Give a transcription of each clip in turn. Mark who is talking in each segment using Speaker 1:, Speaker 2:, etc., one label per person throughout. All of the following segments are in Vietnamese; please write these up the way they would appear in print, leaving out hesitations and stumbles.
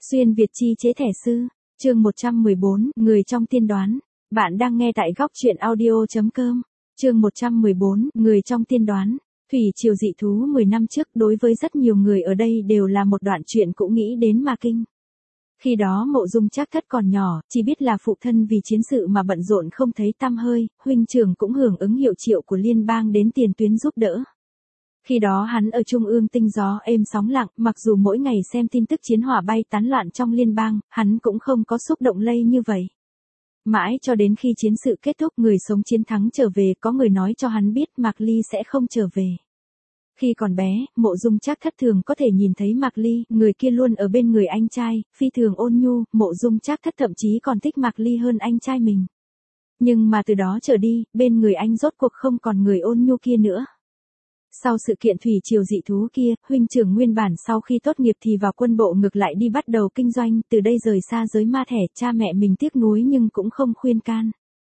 Speaker 1: Xuyên Việt chi chế thẻ sư, chương 114, người trong tiên đoán. Bạn đang nghe tại góc truyện audio.com. Chương 114, người trong tiên đoán. Thủy triều dị thú 10 năm trước đối với rất nhiều người ở đây đều là một đoạn chuyện cũng nghĩ đến mà kinh. Khi đó Mộ Dung Trác Thất còn nhỏ, chỉ biết là phụ thân vì chiến sự mà bận rộn không thấy tăm hơi, huynh trưởng cũng hưởng ứng hiệu triệu của liên bang đến tiền tuyến giúp đỡ. Khi đó hắn ở trung ương tinh gió êm sóng lặng, mặc dù mỗi ngày xem tin tức chiến hỏa bay tán loạn trong liên bang, hắn cũng không có xúc động lây như vậy. Mãi cho đến khi chiến sự kết thúc, người sống chiến thắng trở về, có người nói cho hắn biết Mạc Ly sẽ không trở về. Khi còn bé, Mộ Dung Trác Thất thường có thể nhìn thấy Mạc Ly, người kia luôn ở bên người anh trai, phi thường ôn nhu, Mộ Dung Trác Thất thậm chí còn thích Mạc Ly hơn anh trai mình. Nhưng mà từ đó trở đi, bên người anh rốt cuộc không còn người ôn nhu kia nữa. Sau sự kiện thủy triều dị thú kia, huynh trưởng nguyên bản sau khi tốt nghiệp thì vào quân bộ ngược lại đi bắt đầu kinh doanh, từ đây rời xa giới ma thẻ, cha mẹ mình tiếc nuối nhưng cũng không khuyên can.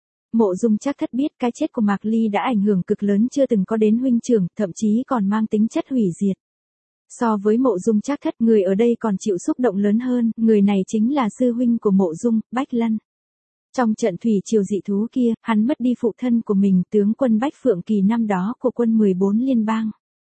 Speaker 1: Mộ Dung Trác Thất biết cái chết của Mạc Ly đã ảnh hưởng cực lớn chưa từng có đến huynh trưởng, thậm chí còn mang tính chất hủy diệt. So với Mộ Dung Trác Thất, người ở đây còn chịu xúc động lớn hơn, người này chính là sư huynh của Mộ Dung, Bách Lân. Trong trận thủy triều dị thú kia, hắn mất đi phụ thân của mình, tướng quân Bách Phượng Kỳ năm đó của quân 14 liên bang.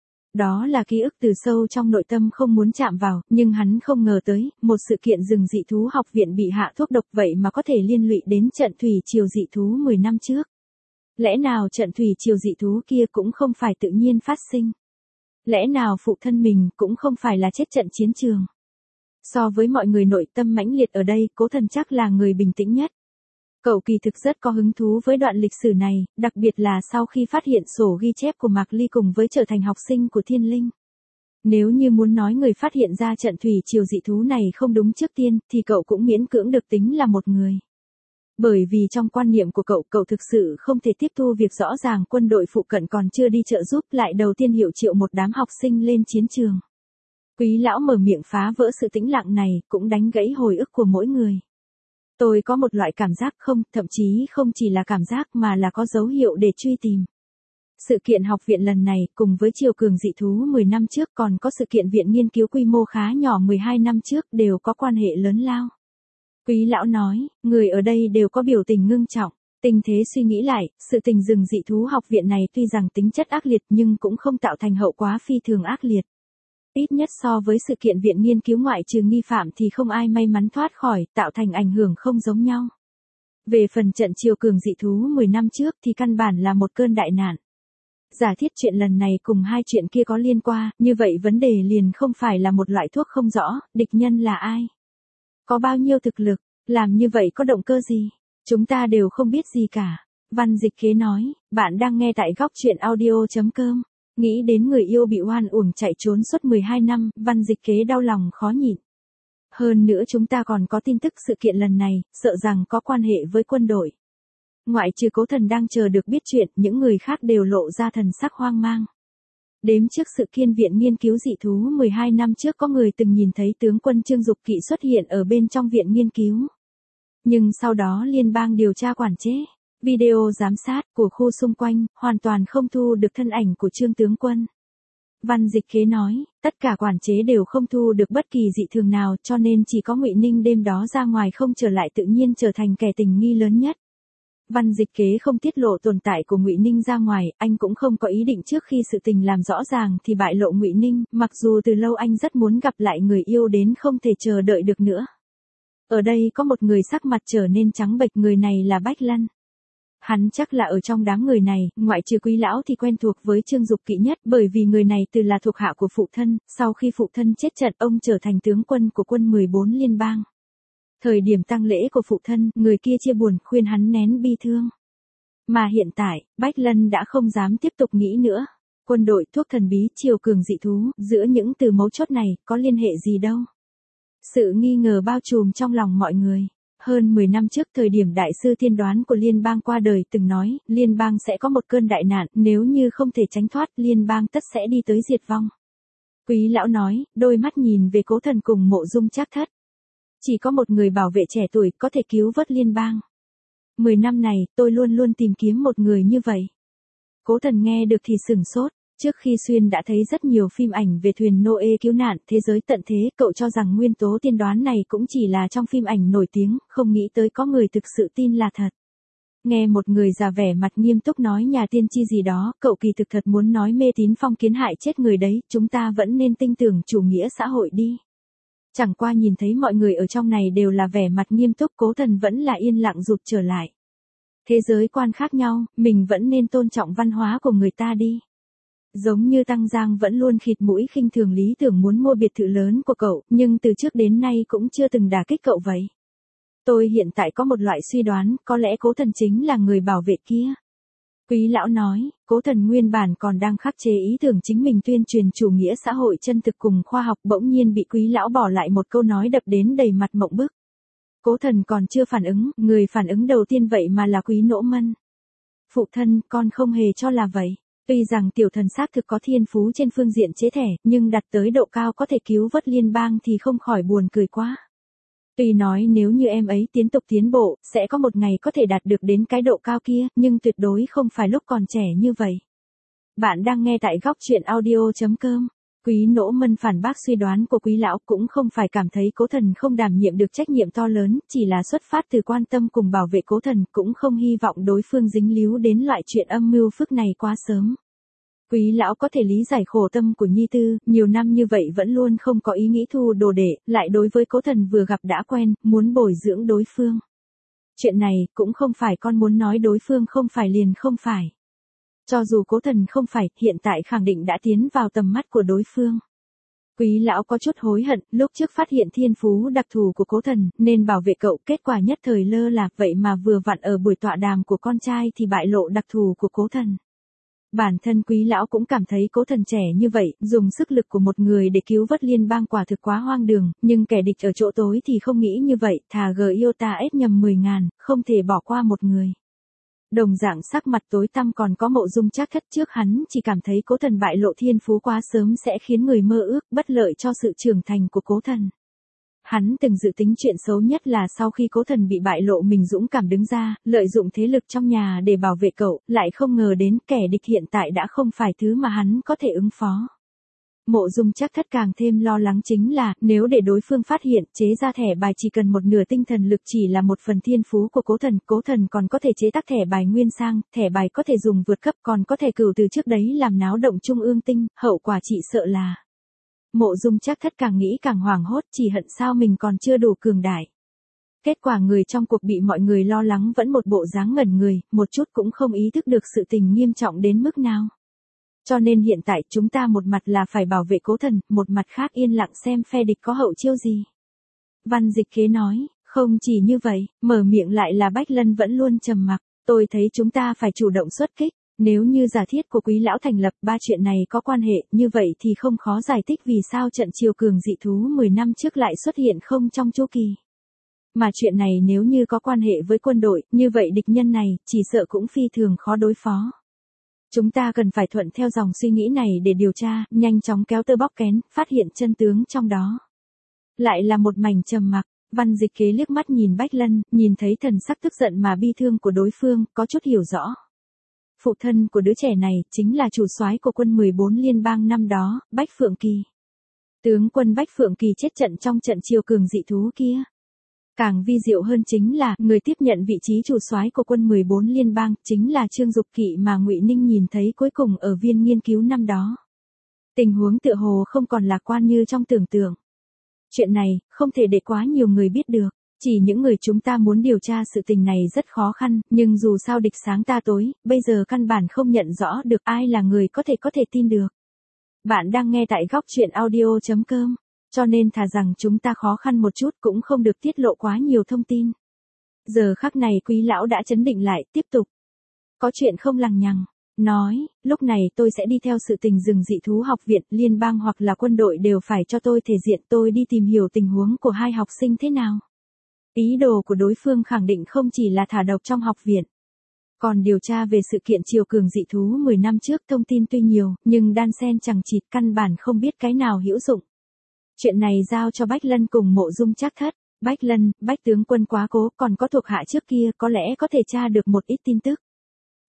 Speaker 1: Đó là ký ức từ sâu trong nội tâm không muốn chạm vào, nhưng hắn không ngờ tới, một sự kiện rừng dị thú học viện bị hạ thuốc độc vậy mà có thể liên lụy đến trận thủy triều dị thú 10 năm trước. Lẽ nào trận thủy triều dị thú kia cũng không phải tự nhiên phát sinh? Lẽ nào phụ thân mình cũng không phải là chết trận chiến trường? So với mọi người nội tâm mãnh liệt ở đây, Cố Thần chắc là người bình tĩnh nhất. Cậu kỳ thực rất có hứng thú với đoạn lịch sử này, đặc biệt là sau khi phát hiện sổ ghi chép của Mạc Ly cùng với trở thành học sinh của Thiên Linh. Nếu như muốn nói người phát hiện ra trận thủy triều dị thú này không đúng trước tiên, thì cậu cũng miễn cưỡng được tính là một người. Bởi vì trong quan niệm của cậu thực sự không thể tiếp thu việc rõ ràng quân đội phụ cận còn chưa đi trợ giúp lại đầu tiên hiệu triệu một đám học sinh lên chiến trường. Quý lão mở miệng phá vỡ sự tĩnh lặng này, cũng đánh gãy hồi ức của mỗi người. Tôi có một loại cảm giác không, thậm chí không chỉ là cảm giác mà là có dấu hiệu để truy tìm. Sự kiện học viện lần này, cùng với triều cường dị thú 10 năm trước còn có sự kiện viện nghiên cứu quy mô khá nhỏ 12 năm trước đều có quan hệ lớn lao. Quý lão nói, người ở đây đều có biểu tình ngưng trọng. Tinh thế suy nghĩ lại, sự tình rừng dị thú học viện này tuy rằng tính chất ác liệt nhưng cũng không tạo thành hậu quả phi thường ác liệt. Ít nhất so với sự kiện viện nghiên cứu ngoại trừ nghi phạm thì không ai may mắn thoát khỏi, tạo thành ảnh hưởng không giống nhau. Về phần trận triều cường dị thú 10 năm trước thì căn bản là một cơn đại nạn. Giả thiết chuyện lần này cùng hai chuyện kia có liên quan, như vậy vấn đề liền không phải là một loại thuốc không rõ, địch nhân là ai? Có bao nhiêu thực lực, làm như vậy có động cơ gì? Chúng ta đều không biết gì cả. Văn Dịch Kế nói, bạn đang nghe tại góc truyện audio.com. Nghĩ đến người yêu bị oan uổng chạy trốn suốt 12 năm, Văn Dịch Kế đau lòng khó nhịn. Hơn nữa chúng ta còn có tin tức sự kiện lần này, sợ rằng có quan hệ với quân đội. Ngoại trừ Cố Thần đang chờ được biết chuyện, những người khác đều lộ ra thần sắc hoang mang. Đếm trước sự kiện viện nghiên cứu dị thú 12 năm trước có người từng nhìn thấy tướng quân Trương Dục Kỵ xuất hiện ở bên trong viện nghiên cứu. Nhưng sau đó liên bang điều tra quản chế. Video giám sát của khu xung quanh, hoàn toàn không thu được thân ảnh của Trương tướng quân. Văn Dịch Kế nói, tất cả quản chế đều không thu được bất kỳ dị thường nào cho nên chỉ có Ngụy Ninh đêm đó ra ngoài không trở lại tự nhiên trở thành kẻ tình nghi lớn nhất. Văn Dịch Kế không tiết lộ tồn tại của Ngụy Ninh ra ngoài, anh cũng không có ý định trước khi sự tình làm rõ ràng thì bại lộ Ngụy Ninh, mặc dù từ lâu anh rất muốn gặp lại người yêu đến không thể chờ đợi được nữa. Ở đây có một người sắc mặt trở nên trắng bệch, người này là Bách Lân. Hắn chắc là ở trong đám người này, ngoại trừ Quý lão thì quen thuộc với Trương Dục Kỵ nhất, bởi vì người này từ là thuộc hạ của phụ thân, sau khi phụ thân chết trận ông trở thành tướng quân của quân 14 liên bang. Thời điểm tang lễ của phụ thân, người kia chia buồn khuyên hắn nén bi thương. Mà hiện tại, Bách Lân đã không dám tiếp tục nghĩ nữa. Quân đội, thuốc thần bí, triều cường dị thú, giữa những từ mấu chốt này, có liên hệ gì đâu. Sự nghi ngờ bao trùm trong lòng mọi người. Hơn 10 năm trước thời điểm đại sư tiên đoán của liên bang qua đời từng nói, liên bang sẽ có một cơn đại nạn, nếu như không thể tránh thoát, liên bang tất sẽ đi tới diệt vong. Quý lão nói, đôi mắt nhìn về Cố Thần cùng Mộ Dung Trác Thất. Chỉ có một người bảo vệ trẻ tuổi có thể cứu vớt liên bang. 10 năm này, tôi luôn luôn tìm kiếm một người như vậy. Cố Thần nghe được thì sửng sốt. Trước khi xuyên đã thấy rất nhiều phim ảnh về thuyền Noe cứu nạn thế giới tận thế, cậu cho rằng nguyên tố tiên đoán này cũng chỉ là trong phim ảnh nổi tiếng, không nghĩ tới có người thực sự tin là thật. Nghe một người già vẻ mặt nghiêm túc nói nhà tiên tri gì đó, cậu kỳ thực thật muốn nói mê tín phong kiến hại chết người đấy, chúng ta vẫn nên tin tưởng chủ nghĩa xã hội đi. Chẳng qua nhìn thấy mọi người ở trong này đều là vẻ mặt nghiêm túc, Cố Thần vẫn là yên lặng rụt trở lại. Thế giới quan khác nhau, mình vẫn nên tôn trọng văn hóa của người ta đi. Giống như Tăng Giang vẫn luôn khịt mũi khinh thường lý tưởng muốn mua biệt thự lớn của cậu, nhưng từ trước đến nay cũng chưa từng đả kích cậu vậy. Tôi hiện tại có một loại suy đoán, có lẽ Cố Thần chính là người bảo vệ kia. Quý lão nói, Cố Thần nguyên bản còn đang khắc chế ý tưởng chính mình tuyên truyền chủ nghĩa xã hội chân thực cùng khoa học, bỗng nhiên bị quý lão bỏ lại một câu nói đập đến đầy mặt mộng bức. Cố Thần còn chưa phản ứng, người phản ứng đầu tiên vậy mà là Quý Nỗ Mân. Phụ thân, con không hề cho là vậy. Tuy rằng tiểu thần xác thực có thiên phú trên phương diện chế thẻ, nhưng đặt tới độ cao có thể cứu vớt liên bang thì không khỏi buồn cười quá. Tuy nói nếu như em ấy tiếp tục tiến bộ, sẽ có một ngày có thể đạt được đến cái độ cao kia, nhưng tuyệt đối không phải lúc còn trẻ như vậy. Bạn đang nghe tại góc truyện audio.com. Quý Nỗ Mân phản bác suy đoán của quý lão, cũng không phải cảm thấy Cố Thần không đảm nhiệm được trách nhiệm to lớn, chỉ là xuất phát từ quan tâm cùng bảo vệ Cố Thần, cũng không hy vọng đối phương dính líu đến loại chuyện âm mưu phức này quá sớm. Quý lão có thể lý giải khổ tâm của nhi tư, nhiều năm như vậy vẫn luôn không có ý nghĩ thu đồ đệ, lại đối với Cố Thần vừa gặp đã quen, muốn bồi dưỡng đối phương. Chuyện này, cũng không phải con muốn nói đối phương không phải liền không phải. Cho dù Cố Thần không phải, hiện tại khẳng định đã tiến vào tầm mắt của đối phương. Quý lão có chút hối hận, lúc trước phát hiện thiên phú đặc thù của Cố Thần, nên bảo vệ cậu, kết quả nhất thời lơ là, vậy mà vừa vặn ở buổi tọa đàm của con trai thì bại lộ đặc thù của Cố Thần. Bản thân quý lão cũng cảm thấy Cố Thần trẻ như vậy, dùng sức lực của một người để cứu vớt liên bang quả thực quá hoang đường, nhưng kẻ địch ở chỗ tối thì không nghĩ như vậy, thà Giota S nhầm 10.000, không thể bỏ qua một người. Đồng dạng sắc mặt tối tăm còn có Mộ Dung Trác Thất, trước hắn chỉ cảm thấy Cố Thần bại lộ thiên phú quá sớm sẽ khiến người mơ ước, bất lợi cho sự trưởng thành của Cố Thần. Hắn từng dự tính chuyện xấu nhất là sau khi Cố Thần bị bại lộ mình dũng cảm đứng ra, lợi dụng thế lực trong nhà để bảo vệ cậu, lại không ngờ đến kẻ địch hiện tại đã không phải thứ mà hắn có thể ứng phó. Mộ Dung Trác Thất càng thêm lo lắng chính là, nếu để đối phương phát hiện, chế ra thẻ bài chỉ cần một nửa tinh thần lực chỉ là một phần thiên phú của Cố Thần còn có thể chế tác thẻ bài nguyên sang, thẻ bài có thể dùng vượt cấp, còn có thể cửu từ trước đấy làm náo động trung ương tinh, hậu quả chỉ sợ là. Mộ Dung Trác Thất càng nghĩ càng hoảng hốt, chỉ hận sao mình còn chưa đủ cường đại. Kết quả người trong cuộc bị mọi người lo lắng vẫn một bộ dáng ngẩn người, một chút cũng không ý thức được sự tình nghiêm trọng đến mức nào. Cho nên hiện tại chúng ta một mặt là phải bảo vệ Cố Thần, một mặt khác yên lặng xem phe địch có hậu chiêu gì. Văn Dịch Kế nói, không chỉ như vậy, mở miệng lại là Bách Lân vẫn luôn trầm mặc, tôi thấy chúng ta phải chủ động xuất kích. Nếu như giả thiết của quý lão thành lập ba chuyện này có quan hệ, như vậy thì không khó giải thích vì sao trận triều cường dị thú 10 năm trước lại xuất hiện không trong chu kỳ. Mà chuyện này nếu như có quan hệ với quân đội, như vậy địch nhân này, chỉ sợ cũng phi thường khó đối phó. Chúng ta cần phải thuận theo dòng suy nghĩ này để điều tra, nhanh chóng kéo tơ bóc kén, phát hiện chân tướng trong đó. Lại là một mảnh trầm mặc, Văn Dịch Kế liếc mắt nhìn Bách Lân, nhìn thấy thần sắc tức giận mà bi thương của đối phương, có chút hiểu rõ. Phụ thân của đứa trẻ này, chính là chủ soái của quân 14 liên bang năm đó, Bách Phượng Kỳ. Tướng quân Bách Phượng Kỳ chết trận trong trận triều cường dị thú kia. Càng vi diệu hơn chính là, người tiếp nhận vị trí chủ soái của quân 14 liên bang, chính là Trương Dục Kỵ mà Ngụy Ninh nhìn thấy cuối cùng ở viên nghiên cứu năm đó. Tình huống tựa hồ không còn lạc quan như trong tưởng tượng. Chuyện này, không thể để quá nhiều người biết được. Chỉ những người chúng ta muốn điều tra sự tình này rất khó khăn, nhưng dù sao địch sáng ta tối, bây giờ căn bản không nhận rõ được ai là người có thể tin được. Bạn đang nghe tại góc truyện audio.com, cho nên thà rằng chúng ta khó khăn một chút cũng không được tiết lộ quá nhiều thông tin. Giờ khắc này quý lão đã trấn định lại, tiếp tục. Có chuyện không lằng nhằng, nói, lúc này tôi sẽ đi theo sự tình rừng dị thú học viện, liên bang hoặc là quân đội đều phải cho tôi thể diện, tôi đi tìm hiểu tình huống của hai học sinh thế nào. Ý đồ của đối phương khẳng định không chỉ là thả độc trong học viện, còn điều tra về sự kiện triều cường dị thú 10 năm trước. Thông tin tuy nhiều, nhưng đan xen chẳng chịt, căn bản không biết cái nào hữu dụng. Chuyện này giao cho Bách Lân cùng Mộ Dung Trác Thất. Bách Lân, Bách tướng quân quá cố, còn có thuộc hạ trước kia có lẽ có thể tra được một ít tin tức.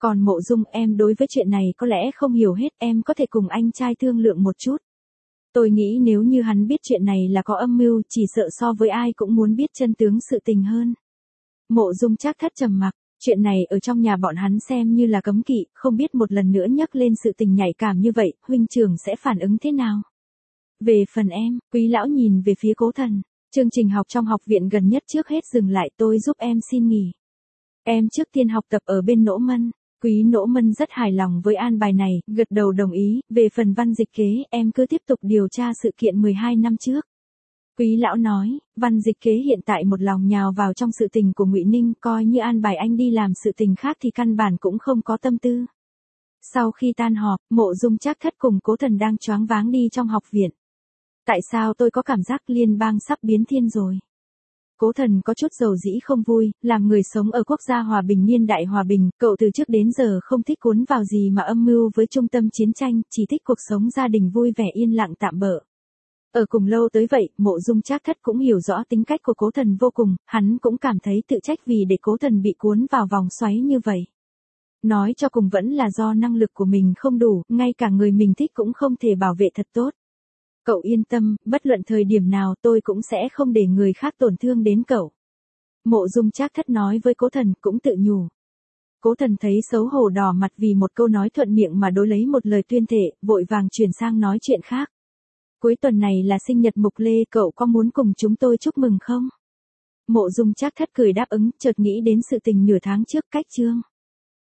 Speaker 1: Còn Mộ Dung, em đối với chuyện này có lẽ không hiểu hết, em có thể cùng anh trai thương lượng một chút. Tôi nghĩ nếu như hắn biết chuyện này là có âm mưu, chỉ sợ so với ai cũng muốn biết chân tướng sự tình hơn. Mộ Dung Trác Thất trầm mặc, chuyện này ở trong nhà bọn hắn xem như là cấm kỵ, không biết một lần nữa nhắc lên sự tình nhạy cảm như vậy, huynh trưởng sẽ phản ứng thế nào? Về phần em, Quý lão nhìn về phía Cố Thần, chương trình học trong học viện gần nhất trước hết dừng lại, tôi giúp em xin nghỉ. Em trước tiên học tập ở bên Nỗ Mân. Quý Nỗ Mân rất hài lòng với an bài này, gật đầu đồng ý, về phần Văn Dịch Kế, em cứ tiếp tục điều tra sự kiện 12 năm trước. Quý lão nói, Văn Dịch Kế hiện tại một lòng nhào vào trong sự tình của Ngụy Ninh, coi như an bài anh đi làm sự tình khác thì căn bản cũng không có tâm tư. Sau khi tan họp, Mộ Dung Trác Thất cùng Cố Thần đang choáng váng đi trong học viện. Tại sao tôi có cảm giác liên bang sắp biến thiên rồi? Cố Thần có chút dầu dĩ không vui, làm người sống ở quốc gia hòa bình niên đại hòa bình, cậu từ trước đến giờ không thích cuốn vào gì mà âm mưu với trung tâm chiến tranh, chỉ thích cuộc sống gia đình vui vẻ yên lặng tạm bợ. Ở cùng lâu tới vậy, Mộ Dung Trác Thất cũng hiểu rõ tính cách của Cố Thần vô cùng, hắn cũng cảm thấy tự trách vì để Cố Thần bị cuốn vào vòng xoáy như vậy. Nói cho cùng vẫn là do năng lực của mình không đủ, ngay cả người mình thích cũng không thể bảo vệ thật tốt. Cậu yên tâm, bất luận thời điểm nào tôi cũng sẽ không để người khác tổn thương đến cậu. Mộ Dung Trác Thất nói với Cố Thần cũng tự nhủ. Cố Thần thấy xấu hổ đỏ mặt vì một câu nói thuận miệng mà đối lấy một lời tuyên thệ, vội vàng chuyển sang nói chuyện khác. Cuối tuần này là sinh nhật Mục Lê, cậu có muốn cùng chúng tôi chúc mừng không? Mộ Dung Trác Thất cười đáp ứng, chợt nghĩ đến sự tình nửa tháng trước cách chương.